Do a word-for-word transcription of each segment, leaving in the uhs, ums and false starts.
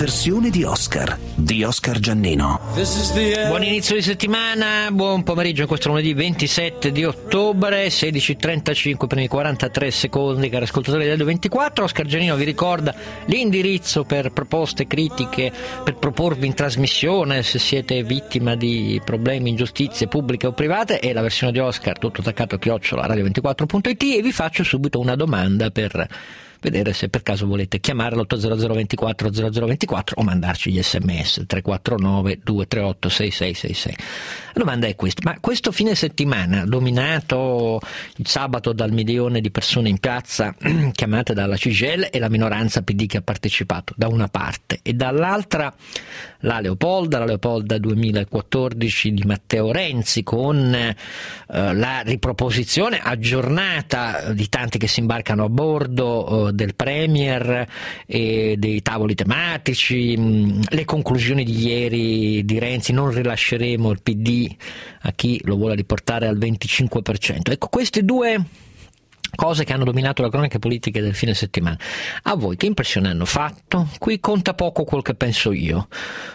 versione di Oscar, di Oscar Giannino. Buon inizio di settimana, buon pomeriggio in questo lunedì ventisette di ottobre, sedici e trentacinque, primi quarantatré secondi, cari ascoltatori del ventiquattro. Oscar Giannino vi ricorda l'indirizzo per proposte, critiche, per proporvi in trasmissione se siete vittima di problemi, ingiustizie pubbliche o private, e la versione di Oscar tutto attaccato chiocciola radio ventiquattro punto it. E vi faccio subito una domanda per vedere se per caso volete chiamare l'otto zero zero ventiquattro zero zero ventiquattro o mandarci gli sms tre quattro nove due tre otto sei sei sei sei. La domanda è questa: ma questo fine settimana, dominato il sabato dal milione di persone in piazza chiamate dalla C G I L e la minoranza P D che ha partecipato da una parte, e dall'altra la Leopolda, la Leopolda duemilaquattordici di Matteo Renzi, con eh, la riproposizione aggiornata di tanti che si imbarcano a bordo eh, del Premier e dei tavoli tematici, mh, le conclusioni di ieri di Renzi: non rilasceremo il P D a chi lo vuole riportare al venticinque per cento. Ecco, queste due cose che hanno dominato le cronache politiche del fine settimana, a voi che impressione hanno fatto? Qui conta poco quel che penso io.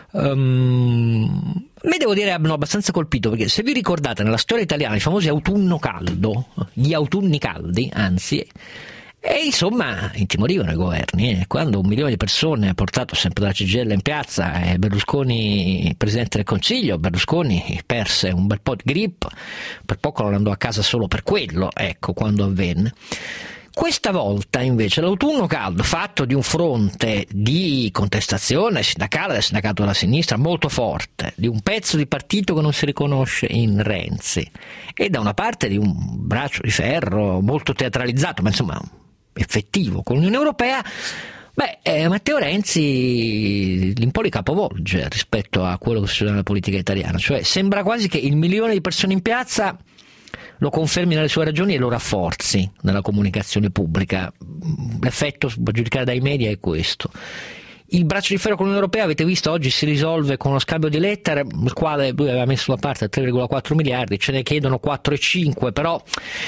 Um, me devo dire hanno abbastanza colpito, perché se vi ricordate nella storia italiana i famosi autunno caldo, gli autunni caldi anzi, e insomma intimorivano i governi, eh. Quando un milione di persone ha portato sempre dalla C G I L in piazza e Berlusconi presidente del Consiglio, Berlusconi perse un bel po' di grip, per poco non andò a casa solo per quello, ecco, quando avvenne. Questa volta invece l'autunno caldo, fatto di un fronte di contestazione sindacale del sindacato della sinistra molto forte, di un pezzo di partito che non si riconosce in Renzi, e da una parte di un braccio di ferro molto teatralizzato, ma insomma effettivo, con l'Unione Europea, beh, eh, Matteo Renzi un po' li capovolge rispetto a quello che succede nella politica italiana. Cioè sembra quasi che il milione di persone in piazza lo confermi nelle sue ragioni e lo rafforzi nella comunicazione pubblica. L'effetto, a giudicare dai media, è questo. Il braccio di ferro con l'Unione Europea, avete visto, oggi si risolve con uno scambio di lettere, il quale lui aveva messo da parte tre virgola quattro miliardi, ce ne chiedono quattro virgola cinque, però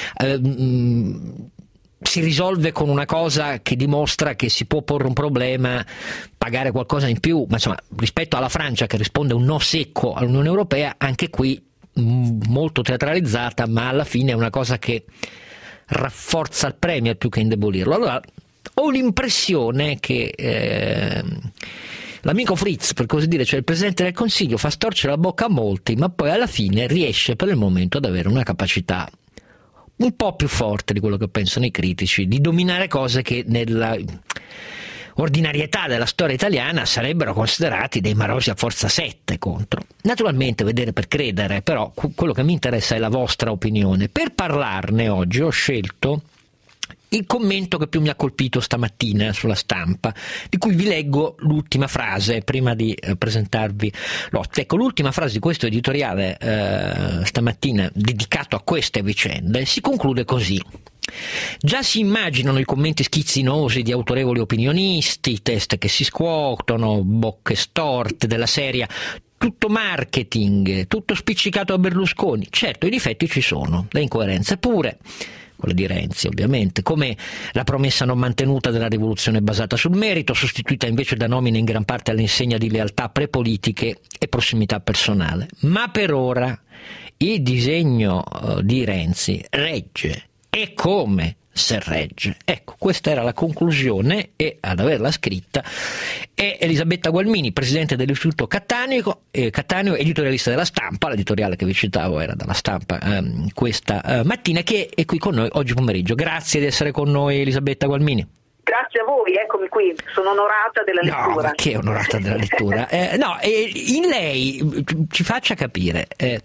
ehm, si risolve con una cosa che dimostra che si può porre un problema, pagare qualcosa in più, ma insomma rispetto alla Francia che risponde un no secco all'Unione Europea, anche qui mh, molto teatralizzata, ma alla fine è una cosa che rafforza il Premier più che indebolirlo. Allora ho l'impressione che eh, l'amico Fritz, per così dire, cioè il Presidente del Consiglio, fa storcere la bocca a molti, ma poi alla fine riesce per il momento ad avere una capacità un po' più forte di quello che pensano i critici, di dominare cose che nella ordinarietà della storia italiana sarebbero considerati dei marosi a forza sette contro. Naturalmente, vedere per credere, però quello che mi interessa è la vostra opinione. Per parlarne oggi ho scelto il commento che più mi ha colpito stamattina sulla Stampa, di cui vi leggo l'ultima frase prima di eh, presentarvi l'ospite. Ecco, l'ultima frase di questo editoriale eh, stamattina dedicato a queste vicende si conclude così: già si immaginano i commenti schizzinosi di autorevoli opinionisti, teste che si scuotono, bocche storte della serie tutto marketing, tutto spiccicato a Berlusconi. Certo, i difetti ci sono, le incoerenze pure, quelle di Renzi ovviamente, come la promessa non mantenuta della rivoluzione basata sul merito, sostituita invece da nomine in gran parte all'insegna di lealtà prepolitiche e prossimità personale. Ma per ora il disegno uh, di Renzi regge, e come se regge. Ecco, questa era la conclusione, e ad averla scritta è Elisabetta Gualmini, presidente dell'Istituto Cattaneo, eh, Cattaneo, editorialista della Stampa. L'editoriale che vi citavo era dalla Stampa ehm, questa eh, mattina, che è qui con noi oggi pomeriggio. Grazie di essere con noi, Elisabetta Gualmini. Grazie a voi, eccomi qui, sono onorata della lettura. No, ma che onorata della lettura? Eh, no, eh, in lei ci faccia capire, eh,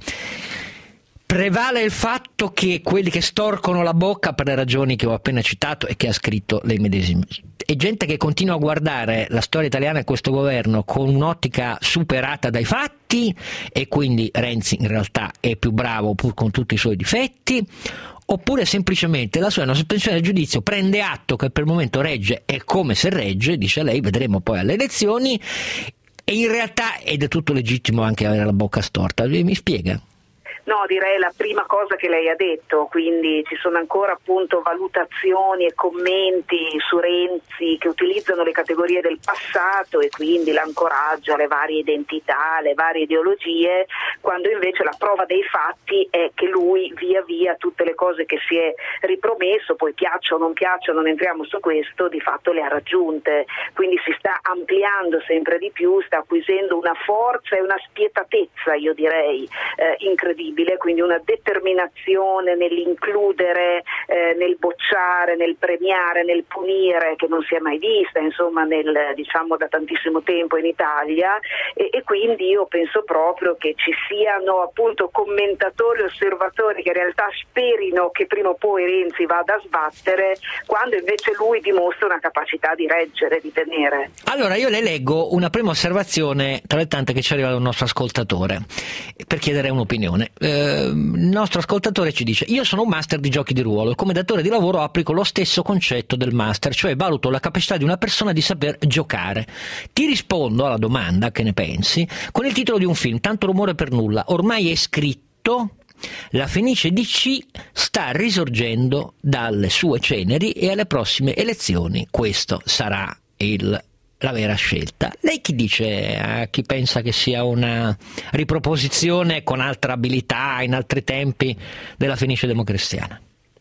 prevale il fatto che quelli che storcono la bocca per le ragioni che ho appena citato e che ha scritto lei medesima, è gente che continua a guardare la storia italiana e questo governo con un'ottica superata dai fatti, e quindi Renzi in realtà è più bravo pur con tutti i suoi difetti, oppure semplicemente la sua è una sospensione del giudizio, prende atto che per il momento regge, è come se regge, dice lei, vedremo poi alle elezioni, e in realtà ed è tutto legittimo anche avere la bocca storta. Mi spiega? No, direi la prima cosa che lei ha detto, quindi ci sono ancora appunto valutazioni e commenti su Renzi che utilizzano le categorie del passato e quindi l'ancoraggio alle varie identità, alle varie ideologie, quando invece la prova dei fatti è che lui via via tutte le cose che si è ripromesso, poi piaccia o non piaccia, non entriamo su questo, di fatto le ha raggiunte, quindi si sta ampliando sempre di più, sta acquisendo una forza e una spietatezza, io direi, eh, incredibile, quindi una determinazione nell'includere, eh, nel bocciare, nel premiare, nel punire che non si è mai vista, insomma, nel, diciamo da tantissimo tempo in Italia, e, e quindi io penso proprio che ci siano appunto commentatori, osservatori che in realtà sperino che prima o poi Renzi vada a sbattere, quando invece lui dimostra una capacità di reggere, di tenere. Allora io le leggo una prima osservazione tra le tante che ci arriva da un nostro ascoltatore per chiedere un'opinione. Eh, il nostro ascoltatore ci dice: io sono un master di giochi di ruolo e come datore di lavoro applico lo stesso concetto del master, cioè valuto la capacità di una persona di saper giocare. Ti rispondo alla domanda, che ne pensi, con il titolo di un film, Tanto rumore per nulla. Ormai è scritto, la Fenice D C sta risorgendo dalle sue ceneri e alle prossime elezioni questo sarà il la vera scelta. Lei chi dice a chi pensa che sia una riproposizione con altra abilità in altri tempi della Fenice Democristiana?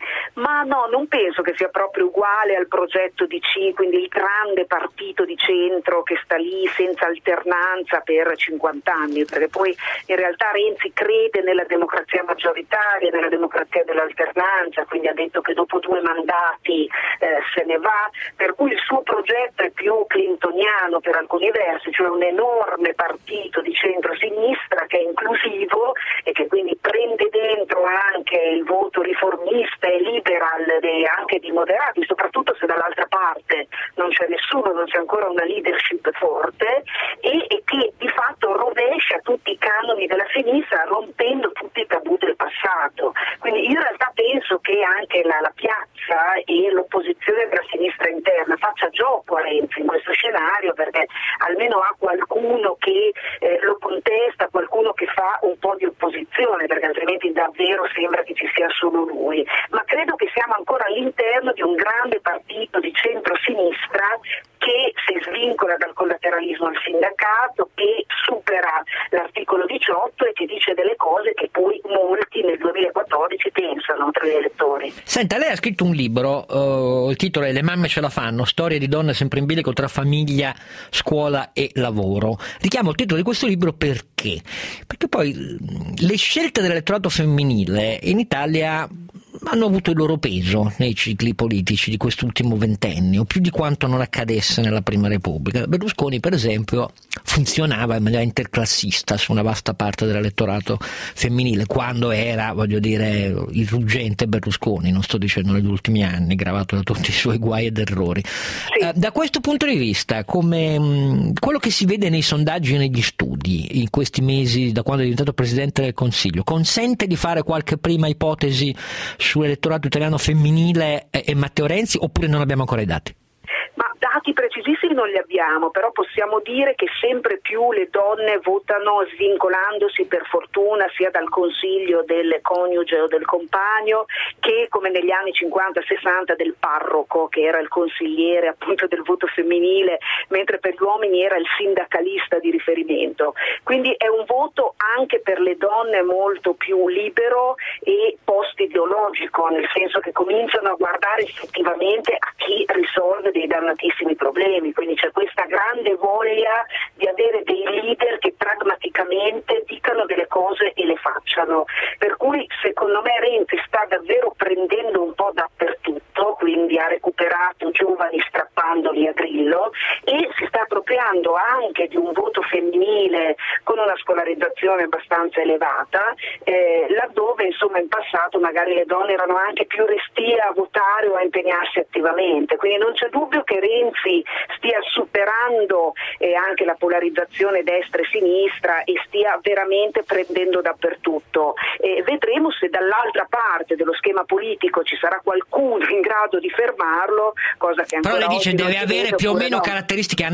Ma no, non penso che sia proprio uguale al progetto D C, quindi il grande partito di centro che sta lì senza alternanza per cinquanta anni, perché poi in realtà Renzi crede nella democrazia maggioritaria, nella democrazia dell'alternanza, quindi ha detto che dopo due mandati eh, se ne va, per cui il suo progetto è più clintoniano per alcuni versi, cioè un enorme partito di centro-sinistra che è inclusivo e che quindi prende dentro anche il voto riformista e liberal, anche di moderati, soprattutto se dall'altra parte non c'è nessuno, non c'è ancora una leadership forte, e, e che di fatto rovescia tutti i canoni della sinistra rompendo tutti i tabù del passato. Quindi io in realtà penso che anche la, la piazza e l'opposizione della sinistra interna faccia gioco a Renzi in questo scenario, perché almeno ha qualcuno che eh, lo contesta, qualcuno che fa un po' di opposizione, perché altrimenti davvero sembra che ci sia solo lui. Ma credo che siamo ancora all'interno di un grande partito di centro-sinistra che si svincola dal collateralismo al sindacato, che supera l'articolo diciotto e che dice delle cose che poi molti nel duemilaquattordici pensano tra gli elettori. Senta, lei ha scritto un libro, uh, il titolo è Le mamme ce la fanno, storie di donne sempre in bilico tra famiglia, scuola e lavoro. Richiamo il titolo di questo libro perché? Perché poi le scelte dell'elettorato femminile in Italia hanno avuto il loro peso nei cicli politici di quest'ultimo ventennio, più di quanto non accadesse nella Prima Repubblica. Berlusconi, per esempio, funzionava in maniera interclassista su una vasta parte dell'elettorato femminile, quando era, voglio dire, il ruggente Berlusconi, non sto dicendo negli ultimi anni, gravato da tutti i suoi guai ed errori. Sì. Uh, da questo punto di vista, come mh, quello che si vede nei sondaggi e negli studi in questi mesi, da quando è diventato Presidente del Consiglio, consente di fare qualche prima ipotesi sull'elettorato italiano femminile e, e Matteo Renzi, oppure non abbiamo ancora i dati? Ma dati precisissimi non li abbiamo, però possiamo dire che sempre più le donne votano svincolandosi, per fortuna, sia dal consiglio del coniuge o del compagno che, come negli anni cinquanta sessanta, del parroco, che era il consigliere appunto del voto femminile, mentre per gli uomini era il sindacalista di riferimento. Quindi è un voto anche per le donne molto più libero e post-ideologico, nel senso che cominciano a guardare effettivamente a chi risolve dei dannatissimi problemi, quindi c'è questa grande voglia di avere dei leader che pragmaticamente dicano delle cose e le facciano, per cui secondo me Renzi sta davvero prendendo un po' dappertutto, quindi ha recuperato giovani strappandoli a Grillo e si sta appropriando anche di un voto femminile con una scolarizzazione abbastanza elevata, eh, laddove insomma in passato magari le donne erano anche più restie a votare o a impegnarsi attivamente, quindi non c'è dubbio che Renzi stia superando eh, anche la polarizzazione destra e sinistra e stia veramente prendendo dappertutto. Eh, vedremo se dall'altra parte dello schema politico ci sarà qualcuno in grado di fermarlo, cosa che ancora però lei dice oggi deve non avere vedo, più o meno no. caratteristiche analoghe,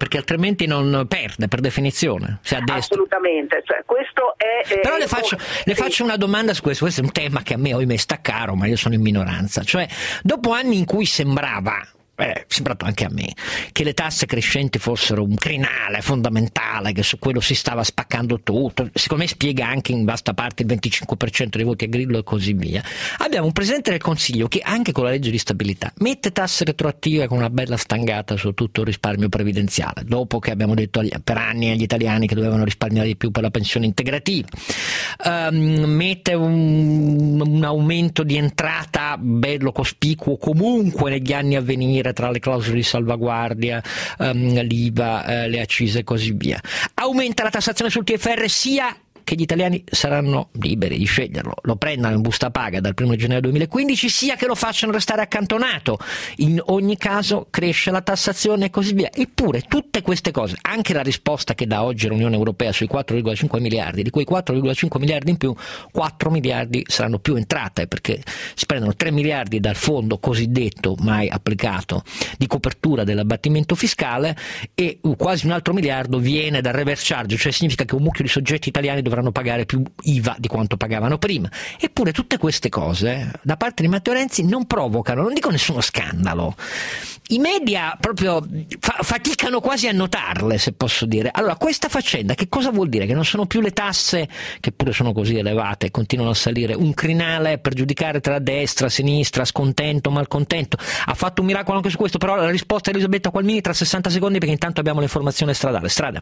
perché altrimenti non perde per definizione, se a destra. Assolutamente, cioè, questo è... Eh, Però le faccio, le sì. faccio una domanda su questo, questo è un tema che a me ohimè sta caro, ma io sono in minoranza, cioè dopo anni in cui sembrava... Eh, è sembrato anche a me che le tasse crescenti fossero un crinale fondamentale, che su quello si stava spaccando tutto, secondo me spiega anche in vasta parte il venticinque per cento dei voti a Grillo e così via. Abbiamo un Presidente del Consiglio che anche con la legge di stabilità mette tasse retroattive con una bella stangata su tutto il risparmio previdenziale, dopo che abbiamo detto agli, per anni agli italiani che dovevano risparmiare di più per la pensione integrativa. Um, mette un, un aumento di entrata bello cospicuo comunque negli anni a venire tra le clausole di salvaguardia, um, l'I V A, eh, le accise e così via. Aumenta la tassazione sul T F R sia che gli italiani saranno liberi di sceglierlo, lo prendano in busta paga dal primo gennaio duemilaquindici, sia che lo facciano restare accantonato. In ogni caso cresce la tassazione e così via. Eppure tutte queste cose, anche la risposta che dà oggi l'Unione Europea sui quattro virgola cinque miliardi, di quei quattro virgola cinque miliardi in più, quattro miliardi saranno più entrate, perché si prendono tre miliardi dal fondo cosiddetto mai applicato di copertura dell'abbattimento fiscale e quasi un altro miliardo viene dal reverse charge, cioè significa che un mucchio di soggetti italiani dovranno pagare più I V A di quanto pagavano prima. Eppure tutte queste cose da parte di Matteo Renzi non provocano, non dico nessuno scandalo. I media proprio fa- faticano quasi a notarle, se posso dire. Allora, questa faccenda che cosa vuol dire? Che non sono più le tasse, che pure sono così elevate e continuano a salire, un crinale per giudicare tra destra, sinistra, scontento, malcontento. Ha fatto un miracolo anche su questo, però la risposta di Elisabetta Gualmini tra sessanta secondi, perché intanto abbiamo l'informazione stradale. Strada.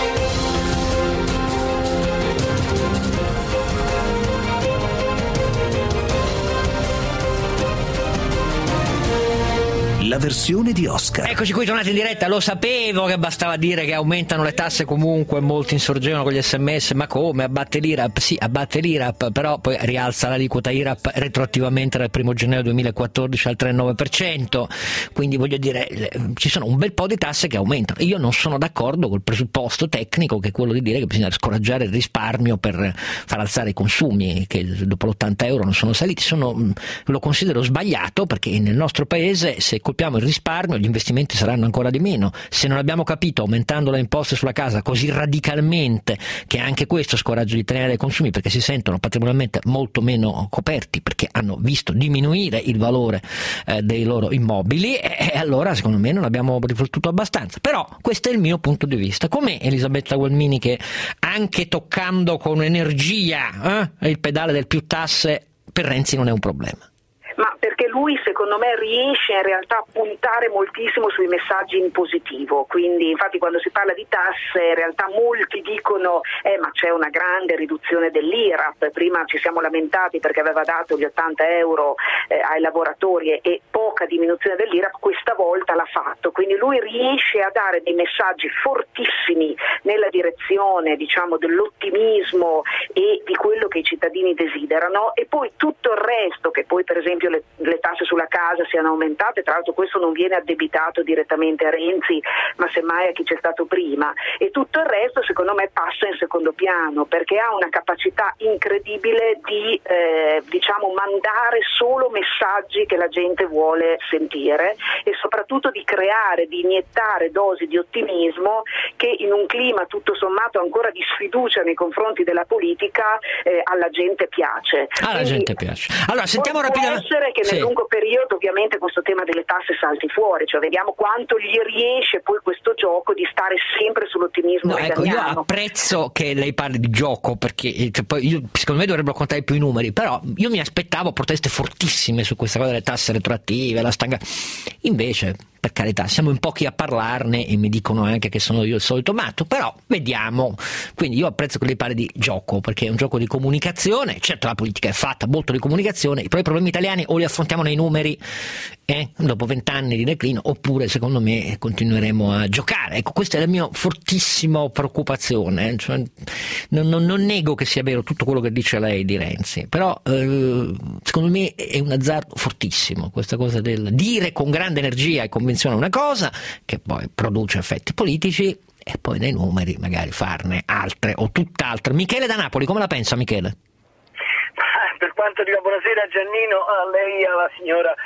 La versione di Oscar. Eccoci qui tornati in diretta. Lo sapevo che bastava dire che aumentano le tasse comunque, molti insorgevano con gli sms, ma come, abbatte l'I R A P? Sì, abbatte l'I R A P, però poi rialza l'aliquota I R A P retroattivamente dal primo gennaio duemilaquattordici al tre virgola nove per cento, quindi voglio dire ci sono un bel po' di tasse che aumentano. Io non sono d'accordo col presupposto tecnico che è quello di dire che bisogna scoraggiare il risparmio per far alzare i consumi, che dopo l'ottanta euro non sono saliti. Sono, lo considero sbagliato, perché nel nostro paese se colpiamo il risparmio gli investimenti saranno ancora di meno. Se non abbiamo capito, aumentando le imposte sulla casa così radicalmente, che anche questo scoraggia gli italiani dai consumi, perché si sentono patrimonialmente molto meno coperti, perché hanno visto diminuire il valore eh, dei loro immobili, e, e allora secondo me non abbiamo riflettuto abbastanza. Però questo è il mio punto di vista. Com'è Elisabetta Gualmini che anche toccando con energia eh, il pedale del più tasse per Renzi non è un problema? Ma perché lui secondo me riesce in realtà a puntare moltissimo sui messaggi in positivo, quindi infatti quando si parla di tasse in realtà molti dicono eh ma c'è una grande riduzione dell'I R A P, prima ci siamo lamentati perché aveva dato gli ottanta euro eh, ai lavoratori e poca diminuzione dell'I R A P, questa volta l'ha fatto, quindi lui riesce a dare dei messaggi fortissimi nella direzione diciamo dell'ottimismo e di quello che i cittadini desiderano, e poi tutto il resto, che poi per esempio Le, le tasse sulla casa siano aumentate, tra l'altro questo non viene addebitato direttamente a Renzi ma semmai a chi c'è stato prima, e tutto il resto secondo me passa in secondo piano perché ha una capacità incredibile di eh, diciamo mandare solo messaggi che la gente vuole sentire e soprattutto di creare, di iniettare dosi di ottimismo che in un clima tutto sommato ancora di sfiducia nei confronti della politica eh, alla gente piace. Alla Quindi, gente piace. Allora sentiamo rapidamente che nel sì. lungo periodo ovviamente questo tema delle tasse salti fuori, cioè vediamo quanto gli riesce poi questo gioco di stare sempre sull'ottimismo no, ecco, io reganiano. apprezzo che lei parli di gioco, perché cioè, poi io, secondo me dovrebbero contare più i numeri, però io mi aspettavo proteste fortissime su questa cosa delle tasse retroattive, la stanga. Invece per carità, siamo in pochi a parlarne e mi dicono anche che sono io il solito matto, però vediamo. Quindi io apprezzo che lei parli di gioco, perché è un gioco di comunicazione. Certo, la politica è fatta molto di comunicazione, i problemi italiani o li affrontiamo nei numeri eh, dopo vent'anni di declino, oppure secondo me continueremo a giocare. Ecco, questa è la mia fortissima preoccupazione, cioè, non, non, non nego che sia vero tutto quello che dice lei di Renzi, però eh, secondo me è un azzardo fortissimo questa cosa del dire con grande energia e convinzione una cosa che poi produce effetti politici e poi nei numeri magari farne altre o tutt'altre. Michele da Napoli, come la pensa Michele? Per quanto riguarda, buonasera Giannino, a lei e alla signora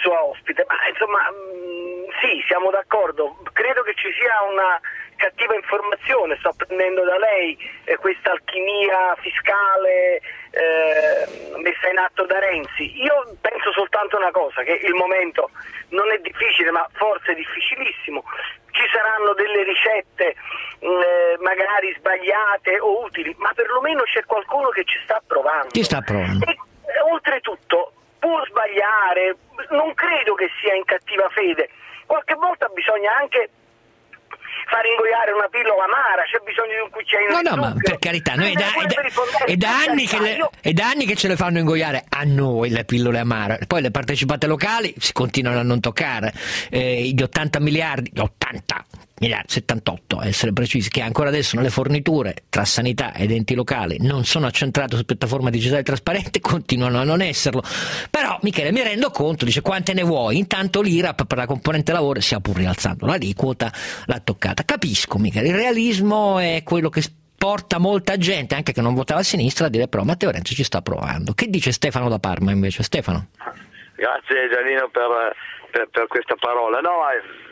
sua ospite, ma insomma mh, sì, siamo d'accordo, credo che ci sia una cattiva informazione, sto prendendo da lei eh, questa alchimia fiscale eh, messa in atto da Renzi. Io penso soltanto una cosa, che il momento non è difficile, ma forse è difficilissimo, ci saranno delle ricette eh, magari sbagliate o utili, ma perlomeno c'è qualcuno che ci sta provando. Ci sta provando. E, e oltretutto può sbagliare, non credo che sia in cattiva fede, qualche volta bisogna anche far ingoiare una pillola amara, c'è bisogno di un cucchiaino no, di no, zucchero. ma per carità, noi è da, è, da, è, da anni che le, è da anni che ce le fanno ingoiare a noi le pillole amare, poi le partecipate locali si continuano a non toccare, eh, gli ottanta miliardi, ottanta miliardi, settantotto a essere precisi, che ancora adesso nelle forniture tra sanità ed enti locali non sono accentrate su piattaforme digitali trasparenti, continuano a non esserlo. Però Michele, mi rendo conto, dice, quante ne vuoi? Intanto l'I R A P per la componente lavoro sia pur rialzando l'aliquota, l'ha toccata. Capisco, Michele, il realismo è quello che porta molta gente, anche che non votava a sinistra, a dire però Matteo Renzi ci sta provando. Che dice Stefano da Parma invece? Stefano? Grazie Giannino per, per, per questa parola. No,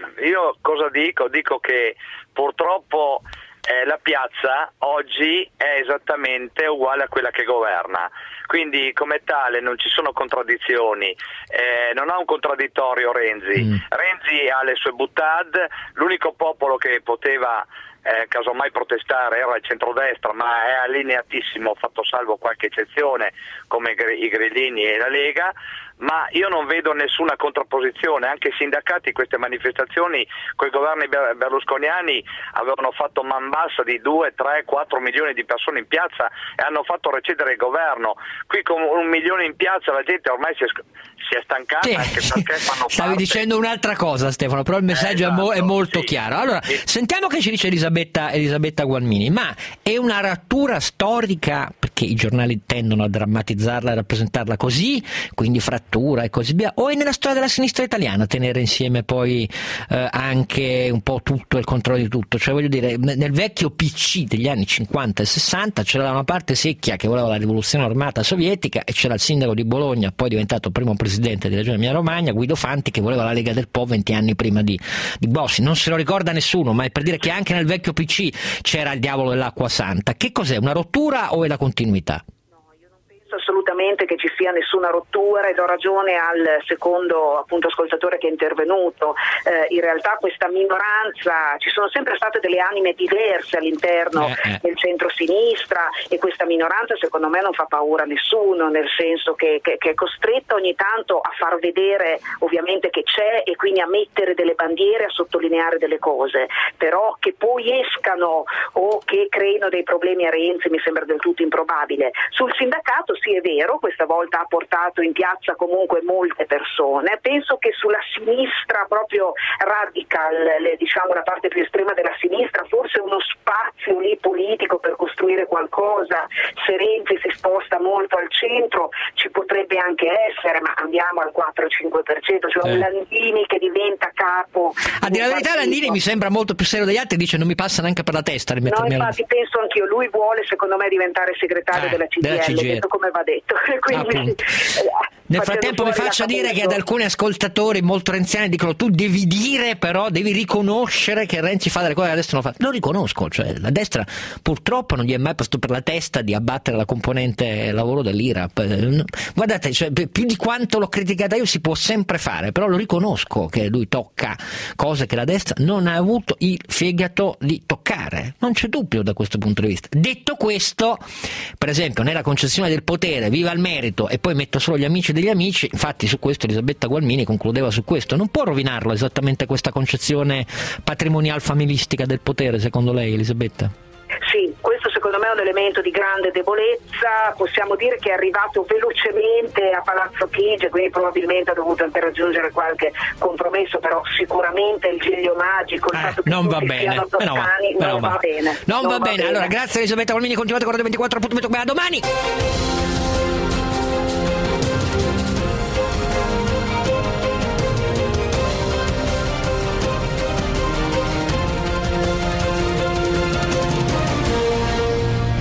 io cosa dico? Dico che purtroppo eh, la piazza oggi è esattamente uguale a quella che governa, quindi come tale non ci sono contraddizioni, eh, non ha un contraddittorio Renzi. Mm. Renzi ha le sue boutade, l'unico popolo che poteva Eh, casomai protestare era il centrodestra, ma è allineatissimo, fatto salvo qualche eccezione come i Grillini e la Lega, ma io non vedo nessuna contrapposizione. Anche i sindacati queste manifestazioni con i governi berlusconiani avevano fatto man bassa di due, tre, quattro milioni di persone in piazza e hanno fatto recedere il governo. Qui con un milione in piazza la gente ormai si è, si è stancata, sì, anche perché fanno stavi parte... dicendo un'altra cosa Stefano, però il messaggio eh, esatto, è, mo- è molto sì, chiaro. Allora, sì. Sentiamo che ci dice Elisabetta, Elisabetta Gualmini, ma è una rottura storica, perché i giornali tendono a drammatizzarla e rappresentarla così, quindi frattura e così via, o è nella storia della sinistra italiana tenere insieme poi eh, anche un po' tutto e il controllo di tutto? Cioè, voglio dire, nel vecchio P C degli anni cinquanta e sessanta c'era da una parte Secchia che voleva la rivoluzione armata sovietica e c'era il sindaco di Bologna, poi diventato primo presidente della regione Emilia Romagna, Guido Fanti, che voleva la Lega del Po venti anni prima di, di Bossi. Non se lo ricorda nessuno, ma è per dire che anche nel vecchio P C c'era il diavolo dell'acqua santa. Che cos'è, una rottura o è la continuità? Assolutamente che ci sia nessuna rottura, e do ragione al secondo appunto ascoltatore che è intervenuto. Eh, in realtà questa minoranza, ci sono sempre state delle anime diverse all'interno eh, eh. del centro-sinistra, e questa minoranza secondo me non fa paura a nessuno, nel senso che, che, che è costretta ogni tanto a far vedere ovviamente che c'è, e quindi a mettere delle bandiere, a sottolineare delle cose, però che poi escano o che creino dei problemi a Renzi mi sembra del tutto improbabile. Sul sindacato sì, è vero, questa volta ha portato in piazza comunque molte persone. Penso che sulla sinistra proprio radical, le, diciamo la parte più estrema della sinistra, forse uno spazio lì politico per costruire qualcosa. Se Renzi si sposta molto al centro ci potrebbe anche essere, ma andiamo al quattro cinque per cento, cioè eh. un Landini che diventa capo. A dire la verità Landini mi sembra molto più serio degli altri, dice non mi passa neanche per la testa rimettermi. No, infatti al... penso anch'io, lui vuole secondo me diventare segretario eh, della C G I L, C G I L. Detto come va detto. Quindi, ah, nel frattempo mi faccia dire che ad alcuni ascoltatori molto renziani dicono tu devi dire, però devi riconoscere che Renzi fa delle cose che la destra non fa. Lo riconosco, cioè la destra purtroppo non gli è mai passato per la testa di abbattere la componente lavoro dell'I R A P. Guardate, cioè, più di quanto l'ho criticata io si può sempre fare, però lo riconosco che lui tocca cose che la destra non ha avuto il fegato di toccare, non c'è dubbio da questo punto di vista. Detto questo, per esempio nella concezione del potere, viva il merito e poi metto solo gli amici degli amici, infatti su questo Elisabetta Gualmini concludeva su questo, non può rovinarlo esattamente questa concezione patrimonial familistica del potere, secondo lei Elisabetta? Sì, questo secondo me è un elemento di grande debolezza. Possiamo dire che è arrivato velocemente a Palazzo Chigi, quindi probabilmente ha dovuto anche raggiungere qualche compromesso, però sicuramente il giglio magico, il eh, fatto che non va tutti bene. siano toscani, no, non, va. va bene. Non, non va, va bene. bene. Allora, grazie Elisabetta Gualmini, continuate con Radio ventiquattro, appuntamento a domani.